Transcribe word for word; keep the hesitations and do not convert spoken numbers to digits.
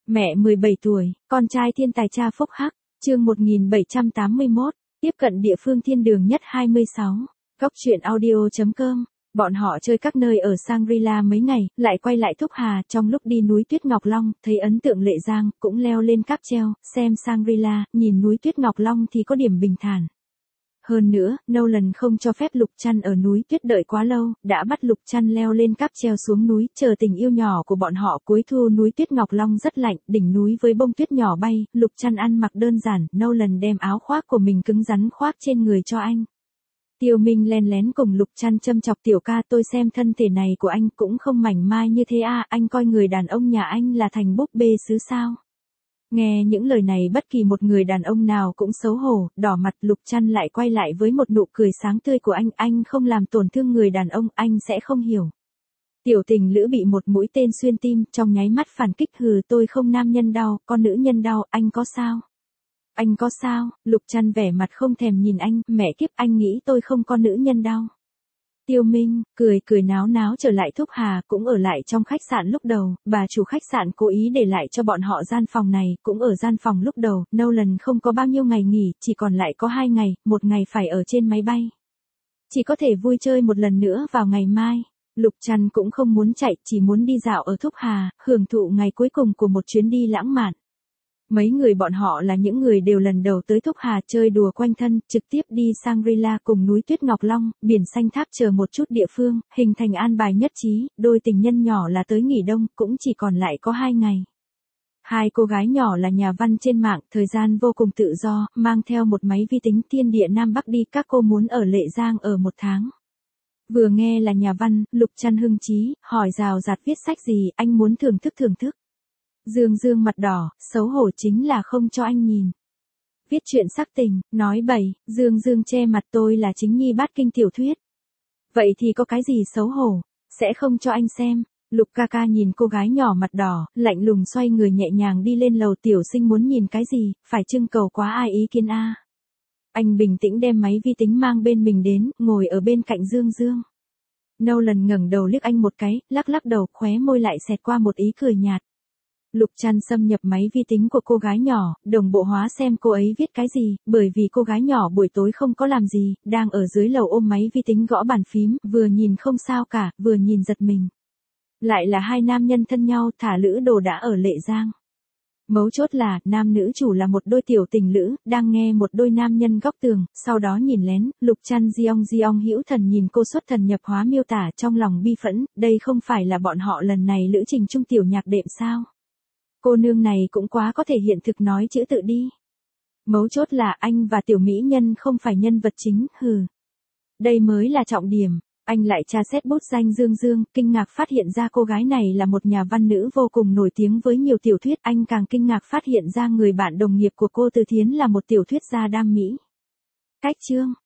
Mẹ mười bảy tuổi, con trai thiên tài cha phúc hắc, chương một nghìn bảy trăm tám mươi mốt, tiếp cận địa phương thiên đường nhất hai mươi sáu, góc truyện audio chấm com. Bọn họ chơi các nơi ở Shangri-La mấy ngày, lại quay lại Thúc Hà, trong lúc đi núi Tuyết Ngọc Long, thấy ấn tượng Lệ Giang, cũng leo lên cáp treo, xem Shangri-La, nhìn núi Tuyết Ngọc Long thì có điểm bình thản. Hơn nữa, Nolan không cho phép Lục Trăn ở núi Tuyết đợi quá lâu, đã bắt Lục Trăn leo lên cáp treo xuống núi, chờ tình yêu nhỏ của bọn họ. Cuối thu núi Tuyết Ngọc Long rất lạnh, đỉnh núi với bông tuyết nhỏ bay, Lục Trăn ăn mặc đơn giản, Nolan đem áo khoác của mình cứng rắn khoác trên người cho anh. Tiêu Minh len lén cùng Lục Trăn châm chọc, tiểu ca, tôi xem thân thể này của anh cũng không mảnh mai như thế à, anh coi người đàn ông nhà anh là thành búp bê sứ sao? Nghe những lời này bất kỳ một người đàn ông nào cũng xấu hổ, đỏ mặt. Lục Trăn lại quay lại với một nụ cười sáng tươi của anh, anh không làm tổn thương người đàn ông, anh sẽ không hiểu. Tiểu tình lữ bị một mũi tên xuyên tim, trong nháy mắt phản kích, hừ, tôi không nam nhân đau, con nữ nhân đau, anh có sao? Anh có sao? Lục Trăn vẻ mặt không thèm nhìn anh, mẹ kiếp, anh nghĩ tôi không con nữ nhân đau. Tiêu Minh, cười cười náo náo trở lại Thúc Hà, cũng ở lại trong khách sạn lúc đầu, bà chủ khách sạn cố ý để lại cho bọn họ gian phòng này, cũng ở gian phòng lúc đầu. Nolan không có bao nhiêu ngày nghỉ, chỉ còn lại có hai ngày, một ngày phải ở trên máy bay. Chỉ có thể vui chơi một lần nữa vào ngày mai. Lục Trăn cũng không muốn chạy, chỉ muốn đi dạo ở Thúc Hà, hưởng thụ ngày cuối cùng của một chuyến đi lãng mạn. Mấy người bọn họ là những người đều lần đầu tới Thúc Hà chơi đùa quanh thân, trực tiếp đi Shangri-La cùng núi Tuyết Ngọc Long, biển xanh thác chờ một chút địa phương, hình thành an bài nhất trí, đôi tình nhân nhỏ là tới nghỉ đông, cũng chỉ còn lại có hai ngày. Hai cô gái nhỏ là nhà văn trên mạng, thời gian vô cùng tự do, mang theo một máy vi tính thiên địa Nam Bắc đi, các cô muốn ở Lệ Giang ở một tháng. Vừa nghe là nhà văn, Lục Trăn hưng chí, hỏi rào rạt viết sách gì, anh muốn thưởng thức thưởng thức. Dương Dương mặt đỏ, xấu hổ chính là không cho anh nhìn. Viết chuyện sắc tình, nói bậy, Dương Dương che mặt, tôi là chính nhi bát kinh tiểu thuyết. Vậy thì có cái gì xấu hổ, sẽ không cho anh xem. Lục ca ca nhìn cô gái nhỏ mặt đỏ, lạnh lùng xoay người nhẹ nhàng đi lên lầu, tiểu sinh muốn nhìn cái gì, phải trưng cầu quá ai ý kiến a. Anh bình tĩnh đem máy vi tính mang bên mình đến, ngồi ở bên cạnh Dương Dương. Nolan ngẩng đầu liếc anh một cái, lắc lắc đầu, khóe môi lại xẹt qua một ý cười nhạt. Lục Trăn xâm nhập máy vi tính của cô gái nhỏ, đồng bộ hóa xem cô ấy viết cái gì, bởi vì cô gái nhỏ buổi tối không có làm gì, đang ở dưới lầu ôm máy vi tính gõ bàn phím, vừa nhìn không sao cả, vừa nhìn giật mình. Lại là hai nam nhân thân nhau, thả lữ đồ đã ở Lệ Giang. Mấu chốt là, nam nữ chủ là một đôi tiểu tình lữ, đang nghe một đôi nam nhân góc tường, sau đó nhìn lén. Lục Trăn Diong Diong hữu thần nhìn cô xuất thần nhập hóa miêu tả, trong lòng bi phẫn, đây không phải là bọn họ lần này lữ trình chung tiểu nhạc đệm sao? Cô nương này cũng quá có thể hiện thực, nói chữ tự đi. Mấu chốt là anh và tiểu mỹ nhân không phải nhân vật chính, hừ. Đây mới là trọng điểm. Anh lại tra xét bút danh Dương Dương, kinh ngạc phát hiện ra cô gái này là một nhà văn nữ vô cùng nổi tiếng với nhiều tiểu thuyết. Anh càng kinh ngạc phát hiện ra người bạn đồng nghiệp của cô Từ Thiến là một tiểu thuyết gia đam mỹ. Cách chương,